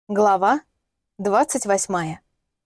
Глава 28.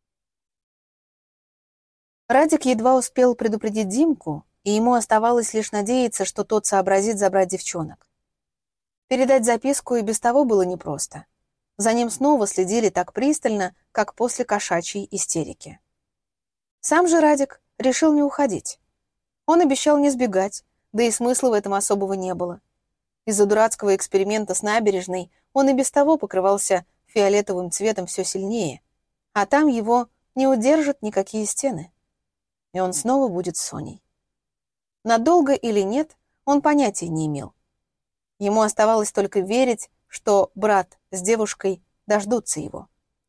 Радик едва успел предупредить Димку, и ему оставалось лишь надеяться, что тот сообразит забрать девчонок. Передать записку и без того было непросто. За ним снова следили так пристально, как после кошачьей истерики. Сам же Радик решил не уходить. Он обещал не сбегать, да и смысла в этом особого не было. Из-за дурацкого эксперимента с набережной он и без того покрывался фиолетовым цветом все сильнее, а там его не удержат никакие стены. И он снова будет с Соней. Надолго или нет, он понятия не имел. Ему оставалось только верить, что брат с девушкой дождутся его.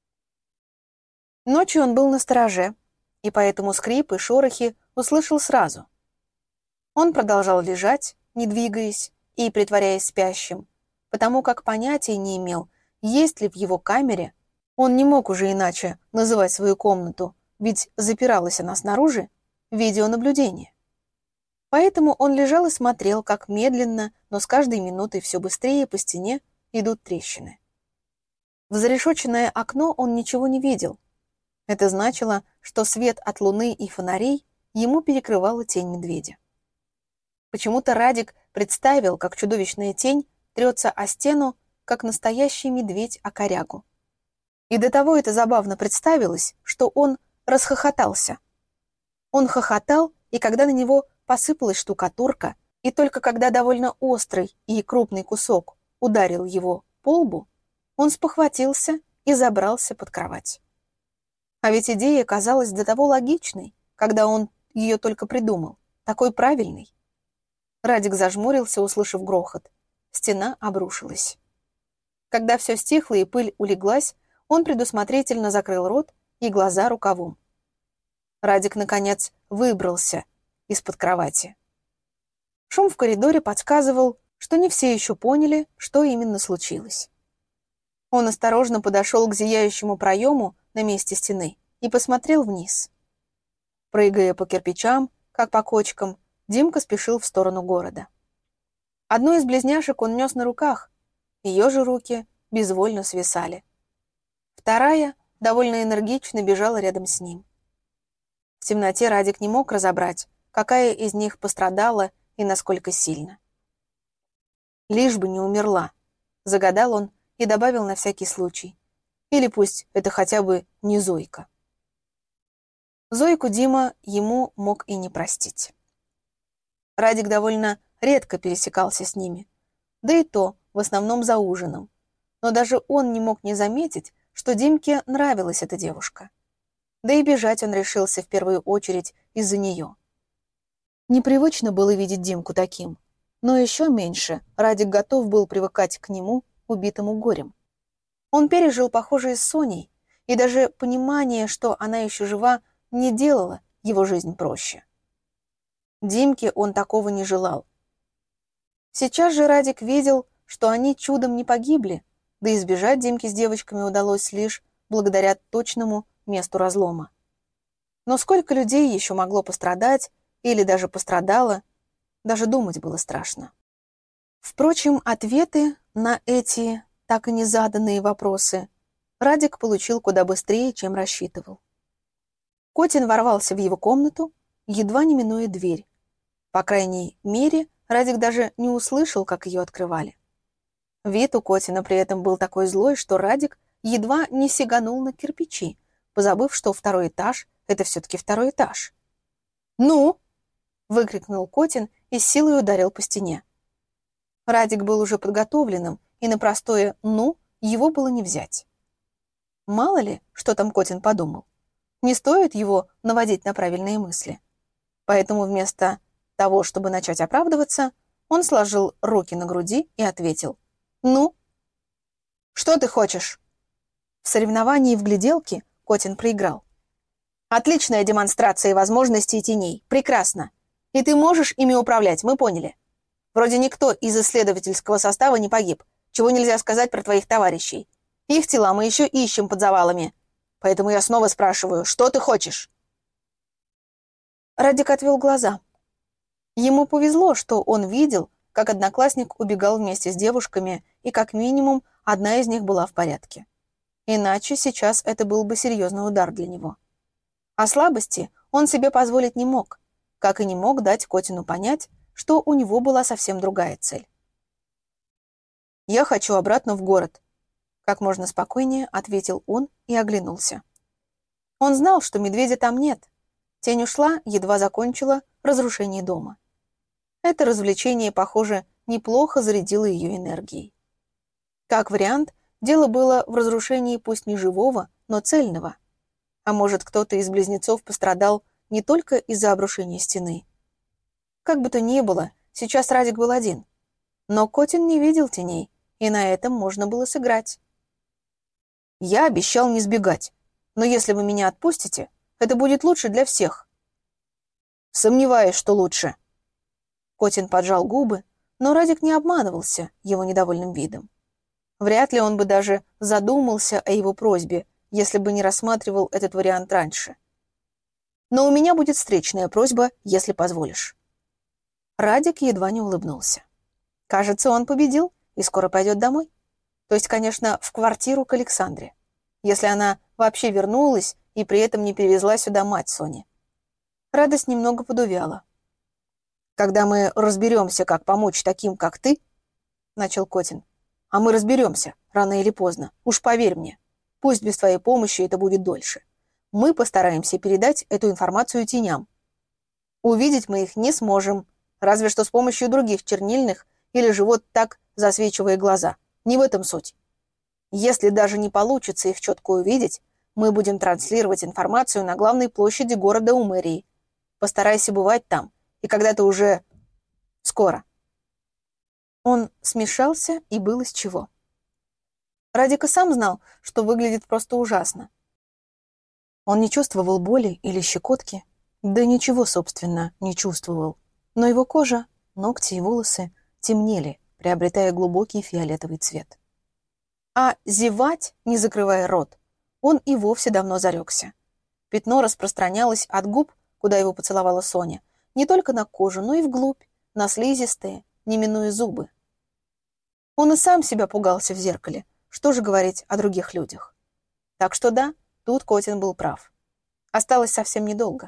Ночью он был настороже, и поэтому скрип и шорохи услышал сразу. Он продолжал лежать, не двигаясь и притворяясь спящим, потому как понятия не имел, есть ли в его камере. Он не мог уже иначе называть свою комнату, ведь запиралась она снаружи, видеонаблюдение. Поэтому он лежал и смотрел, как медленно, но с каждой минутой все быстрее по стене идут трещины. В зарешоченное окно он ничего не видел. Это значило, что свет от луны и фонарей ему перекрывала тень медведя. Почему-то Радик представил, как чудовищная тень трется о стену, как настоящий медведь о корягу. И до того это забавно представилось, что он расхохотался. Он хохотал, и когда на него посыпалась штукатурка, и только когда довольно острый и крупный кусок ударил его по лбу, он спохватился и забрался под кровать. А ведь идея казалась до того логичной, когда он ее только придумал, такой правильной. Радик зажмурился, услышав грохот. Стена обрушилась. Когда все стихло и пыль улеглась, он предусмотрительно закрыл рот и глаза рукавом. Радик, наконец, выбрался из-под кровати. Шум в коридоре подсказывал, что не все еще поняли, что именно случилось. Он осторожно подошел к зияющему проему на месте стены и посмотрел вниз. Прыгая по кирпичам, как по кочкам, Димка спешил в сторону города. Одну из близняшек он нес на руках, ее же руки безвольно свисали. Вторая довольно энергично бежала рядом с ним. В темноте Радик не мог разобрать, какая из них пострадала и насколько сильно. «Лишь бы не умерла», — загадал он и добавил на всякий случай. Или пусть это хотя бы не Зойка. Зойку Дима ему мог и не простить. Радик довольно редко пересекался с ними, да и то в основном за ужином. Но даже он не мог не заметить, что Димке нравилась эта девушка. Да и бежать он решился в первую очередь из-за нее. Непривычно было видеть Димку таким, но еще меньше Радик готов был привыкать к нему, убитому горем. Он пережил похожее с Соней, и даже понимание, что она еще жива, не делало его жизнь проще. Димке он такого не желал. Сейчас же Радик видел, что они чудом не погибли, да и избежать Димке с девочками удалось лишь благодаря точному месту разлома. Но сколько людей еще могло пострадать или даже пострадало, даже думать было страшно. Впрочем, ответы на эти так и не заданные вопросы Радик получил куда быстрее, чем рассчитывал. Котин ворвался в его комнату, едва не минуя дверь. По крайней мере, Радик даже не услышал, как ее открывали. Вид у Котина при этом был такой злой, что Радик едва не сиганул на кирпичи, позабыв, что второй этаж — это все-таки второй этаж. «Ну!» — выкрикнул Котин и с силой ударил по стене. Радик был уже подготовленным, и на простое «ну» его было не взять. Мало ли, что там Котин подумал. Не стоит его наводить на правильные мысли. Поэтому вместо того, чтобы начать оправдываться, он сложил руки на груди и ответил: «Ну? Что ты хочешь?» В соревновании в гляделке Котин проиграл. «Отличная демонстрация возможностей теней. Прекрасно. И ты можешь ими управлять, мы поняли. Вроде никто из исследовательского состава не погиб, чего нельзя сказать про твоих товарищей. Их тела мы еще ищем под завалами. Поэтому я снова спрашиваю, что ты хочешь?» Радик отвел глаза. Ему повезло, что он видел, как одноклассник убегал вместе с девушками, и как минимум одна из них была в порядке. Иначе сейчас это был бы серьезный удар для него. А слабости он себе позволить не мог, как и не мог дать Котину понять, что у него была совсем другая цель. «Я хочу обратно в город», — как можно спокойнее ответил он и оглянулся. Он знал, что медведя там нет. Тень ушла, едва закончила разрушение дома. Это развлечение, похоже, неплохо зарядило ее энергией. Как вариант, дело было в разрушении пусть не живого, но цельного. А может, кто-то из близнецов пострадал не только из-за обрушения стены. Как бы то ни было, сейчас Радик был один. Но Котин не видел теней, и на этом можно было сыграть. «Я обещал не сбегать, но если вы меня отпустите, это будет лучше для всех». «Сомневаюсь, что лучше». Котин поджал губы, но Радик не обманывался его недовольным видом. Вряд ли он бы даже задумался о его просьбе, если бы не рассматривал этот вариант раньше. «Но у меня будет встречная просьба, если позволишь». Радик едва не улыбнулся. Кажется, он победил и скоро пойдет домой. То есть, конечно, в квартиру к Александре. Если она вообще вернулась и при этом не перевезла сюда мать Сони. Радость немного подувяла. «Когда мы разберемся, как помочь таким, как ты», — начал Котин. «А мы разберемся, рано или поздно, уж поверь мне. Пусть без твоей помощи это будет дольше. Мы постараемся передать эту информацию теням. Увидеть мы их не сможем, разве что с помощью других чернильных или же вот так засвечивая глаза. Не в этом суть. Если даже не получится их четко увидеть, мы будем транслировать информацию на главной площади города у мэрии. Постарайся бывать там, и когда ты уже... скоро». Он смешался, и был из чего. Радик и сам знал, что выглядит просто ужасно. Он не чувствовал боли или щекотки, да ничего, собственно, не чувствовал. Но его кожа, ногти и волосы темнели, приобретая глубокий фиолетовый цвет. А зевать, не закрывая рот, он и вовсе давно зарекся. Пятно распространялось от губ, куда его поцеловала Соня, не только на кожу, но и вглубь, на слизистые, не минуя зубы. Он и сам себя пугался в зеркале, что же говорить о других людях. Так что да, тут Котин был прав. Осталось совсем недолго.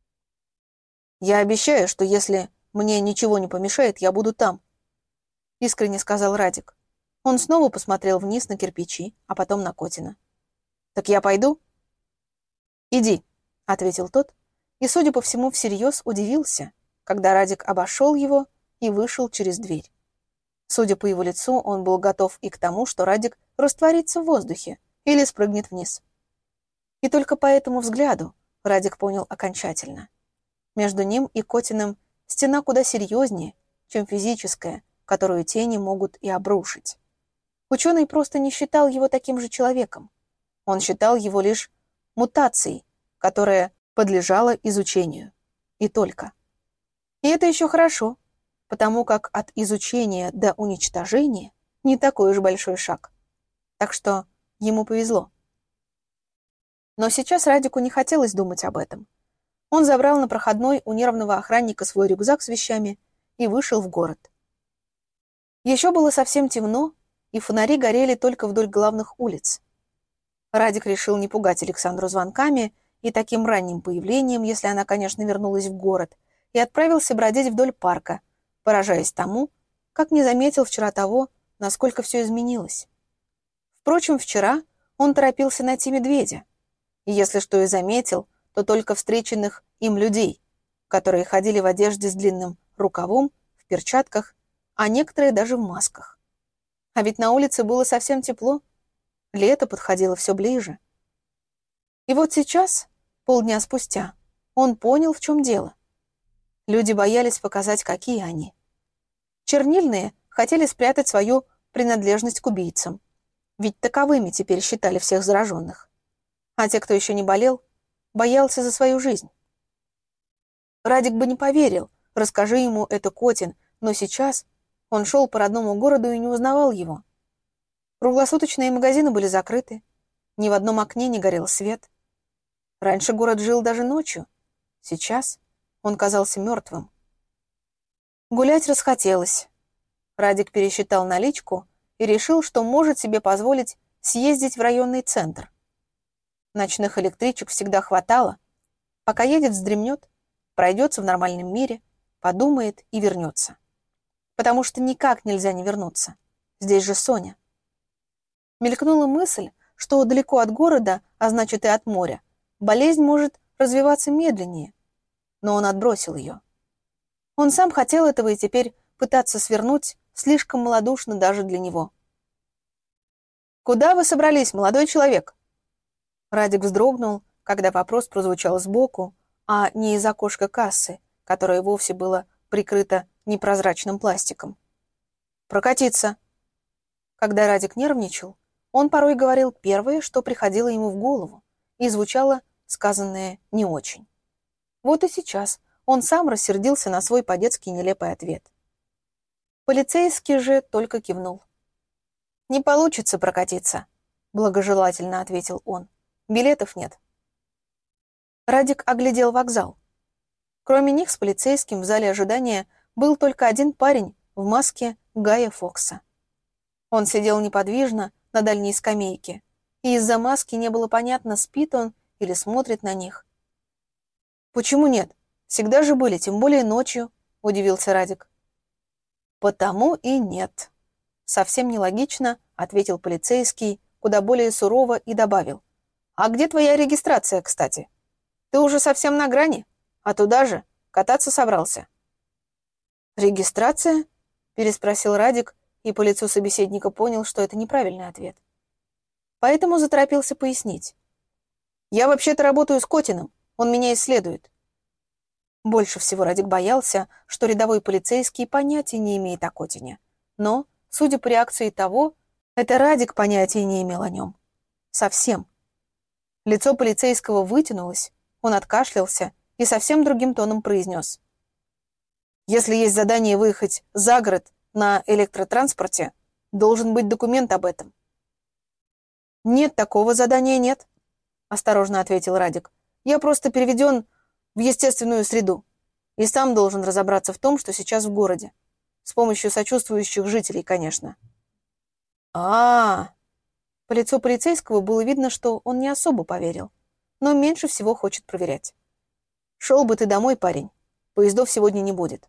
«Я обещаю, что если мне ничего не помешает, я буду там», — искренне сказал Радик. Он снова посмотрел вниз на кирпичи, а потом на Котина. «Так я пойду?» «Иди», — ответил тот, и, судя по всему, всерьез удивился, когда Радик обошел его и вышел через дверь. Судя по его лицу, он был готов и к тому, что Радик растворится в воздухе или спрыгнет вниз. И только по этому взгляду Радик понял окончательно. Между ним и Котиным стена куда серьезнее, чем физическая, которую тени могут и обрушить. Ученый просто не считал его таким же человеком. Он считал его лишь мутацией, которая подлежала изучению. И только. И это еще хорошо, потому как от изучения до уничтожения не такой уж большой шаг. Так что ему повезло. Но сейчас Радику не хотелось думать об этом. Он забрал на проходной у нервного охранника свой рюкзак с вещами и вышел в город. Еще было совсем темно, и фонари горели только вдоль главных улиц. Радик решил не пугать Александру звонками и таким ранним появлением, если она, конечно, вернулась в город, и отправился бродить вдоль парка, поражаясь тому, как не заметил вчера того, насколько все изменилось. Впрочем, вчера он торопился найти медведя, и если что и заметил, то только встреченных им людей, которые ходили в одежде с длинным рукавом, в перчатках, а некоторые даже в масках. А ведь на улице было совсем тепло, лето подходило все ближе. И вот сейчас, полдня спустя, он понял, в чем дело. Люди боялись показать, какие они. Чернильные хотели спрятать свою принадлежность к убийцам, ведь таковыми теперь считали всех зараженных. А те, кто еще не болел, боялся за свою жизнь. Радик бы не поверил, расскажи ему это Котин, но сейчас он шел по родному городу и не узнавал его. Круглосуточные магазины были закрыты, ни в одном окне не горел свет. Раньше город жил даже ночью, сейчас он казался мертвым. Гулять расхотелось. Радик пересчитал наличку и решил, что может себе позволить съездить в районный центр. Ночных электричек всегда хватало. Пока едет, вздремнет, пройдется в нормальном мире, подумает и вернется. Потому что никак нельзя не вернуться. Здесь же Соня. Мелькнула мысль, что далеко от города, а значит и от моря, болезнь может развиваться медленнее. Но он отбросил ее. Он сам хотел этого и теперь пытаться свернуть слишком малодушно даже для него. «Куда вы собрались, молодой человек?» Радик вздрогнул, когда вопрос прозвучал сбоку, а не из окошка кассы, которое вовсе было прикрыто непрозрачным пластиком. «Прокатиться». Когда Радик нервничал, он порой говорил первое, что приходило ему в голову, и звучало сказанное не очень. Вот и сейчас он сам рассердился на свой по-детски нелепый ответ. Полицейский же только кивнул. «Не получится прокатиться», — благожелательно ответил он. «Билетов нет». Радик оглядел вокзал. Кроме них с полицейским в зале ожидания был только один парень в маске Гая Фокса. Он сидел неподвижно на дальней скамейке, и из-за маски не было понятно, спит он или смотрит на них. «Почему нет? Всегда же были, тем более ночью», — удивился Радик. «Потому и нет», — совсем нелогично ответил полицейский, куда более сурово и добавил. «А где твоя регистрация, кстати? Ты уже совсем на грани, а туда же кататься собрался». «Регистрация?» — переспросил Радик, и по лицу собеседника понял, что это неправильный ответ. Поэтому заторопился пояснить. «Я вообще-то работаю с Котиным, он меня исследует». Больше всего Радик боялся, что рядовой полицейский понятия не имеет о Котине. Но, судя по реакции того, это Радик понятия не имел о нем. Совсем. Лицо полицейского вытянулось, он откашлялся и совсем другим тоном произнес. «Если есть задание выехать за город на электротранспорте, должен быть документ об этом». «Нет, такого задания нет», — осторожно ответил Радик. «Я просто переведен в естественную среду и сам должен разобраться в том, что сейчас в городе. С помощью сочувствующих жителей, конечно». По лицу полицейского было видно, что он не особо поверил, но меньше всего хочет проверять. «Шел бы ты домой, парень. Поездов сегодня не будет».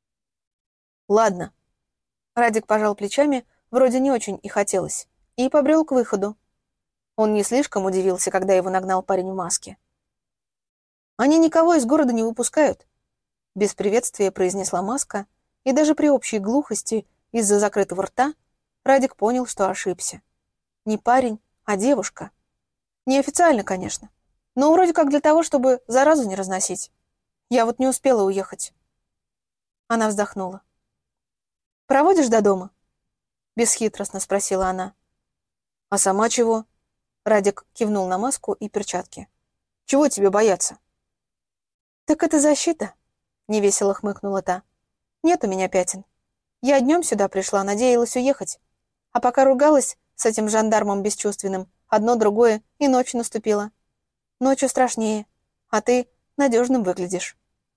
«Ладно». Радик пожал плечами, вроде не очень и хотелось, и побрел к выходу. Он не слишком удивился, когда его нагнал парень в маске. «Они никого из города не выпускают», — без приветствия произнесла маска, и даже при общей глухости из-за закрытого рта Радик понял, что ошибся. Не парень, а девушка. Неофициально, конечно, но вроде как для того, чтобы заразу не разносить. Я вот не успела уехать. Она вздохнула. «Проводишь до дома?» Бесхитростно спросила она. «А сама чего?» Радик кивнул на маску и перчатки. «Чего тебе бояться?» «Так это защита», — невесело хмыкнула та. «Нет у меня пятен. Я днем сюда пришла, надеялась уехать. А пока ругалась с этим жандармом бесчувственным, одно другое, и ночь наступила. Ночью страшнее, а ты надежным выглядишь».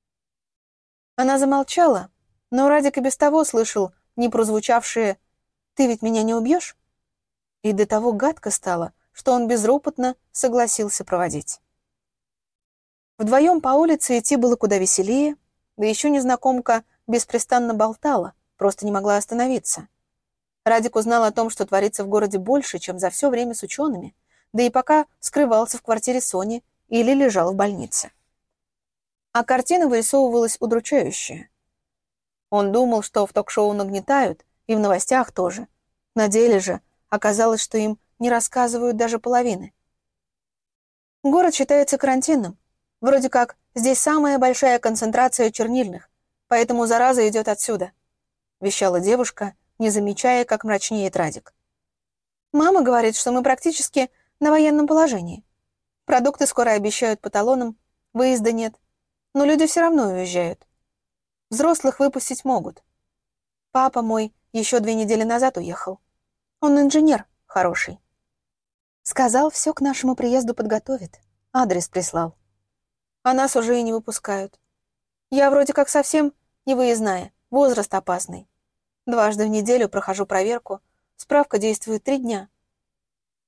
Она замолчала, но Радик и без того слышал непрозвучавшее «Ты ведь меня не убьешь?» И до того гадко стало, что он безропотно согласился проводить. Вдвоем по улице идти было куда веселее, да еще незнакомка беспрестанно болтала, просто не могла остановиться. Радик узнал о том, что творится в городе больше, чем за все время с учеными, да и пока скрывался в квартире Сони или лежал в больнице. А картина вырисовывалась удручающая. Он думал, что в ток-шоу нагнетают, и в новостях тоже. На деле же оказалось, что им не рассказывают даже половины. Город считается карантинным. Вроде как здесь самая большая концентрация чернильных, поэтому зараза идет отсюда, вещала девушка, не замечая, как мрачнеет Радик. «Мама говорит, что мы практически на военном положении. Продукты скоро обещают по талонам, выезда нет, но люди все равно уезжают. Взрослых выпустить могут. Папа мой еще 2 недели назад уехал. Он инженер хороший. Сказал, все к нашему приезду подготовит. Адрес прислал. А нас уже и не выпускают. Я вроде как совсем не выездная, возраст опасный. 2 раза в неделю прохожу проверку, справка действует 3 дня.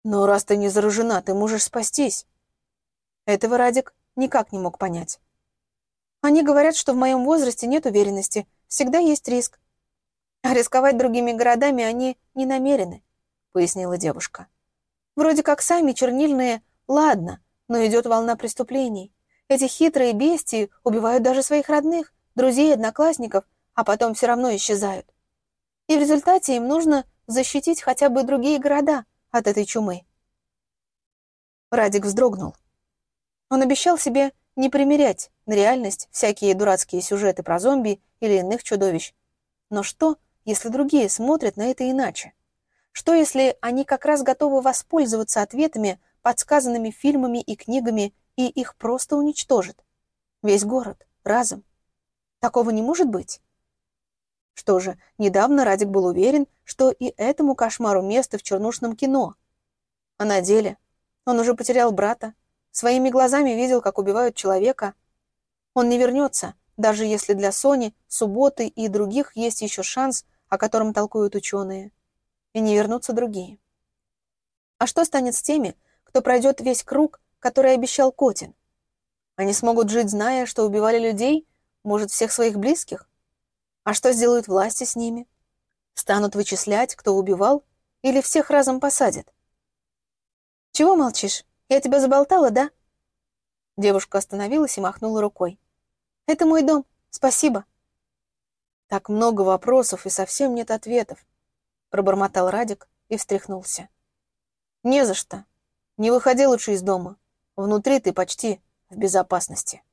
Но раз ты не заражена, ты можешь спастись. Этого Радик никак не мог понять. Они говорят, что в моем возрасте нет уверенности, всегда есть риск. А рисковать другими городами они не намерены, пояснила девушка. Вроде как сами чернильные, ладно, но идет волна преступлений. Эти хитрые бестии убивают даже своих родных, друзей, одноклассников, а потом все равно исчезают. И в результате им нужно защитить хотя бы другие города от этой чумы. Радик вздрогнул. Он обещал себе не примерять на реальность всякие дурацкие сюжеты про зомби или иных чудовищ. Но что, если другие смотрят на это иначе? Что, если они как раз готовы воспользоваться ответами, подсказанными фильмами и книгами, и их просто уничтожат? Весь город, разом. Такого не может быть. Что же, недавно Радик был уверен, что и этому кошмару место в чернушном кино. А на деле он уже потерял брата, своими глазами видел, как убивают человека. Он не вернется, даже если для Сони, Субботы и других есть еще шанс, о котором толкуют ученые. И не вернутся другие. А что станет с теми, кто пройдет весь круг, который обещал Котин? Они смогут жить, зная, что убивали людей, может, всех своих близких? А что сделают власти с ними? Станут вычислять, кто убивал, или всех разом посадят? «Чего молчишь? Я тебя заболтала, да?» Девушка остановилась и махнула рукой. «Это мой дом. Спасибо». «Так много вопросов и совсем нет ответов», — пробормотал Радик и встряхнулся. «Не за что. Не выходи лучше из дома. Внутри ты почти в безопасности».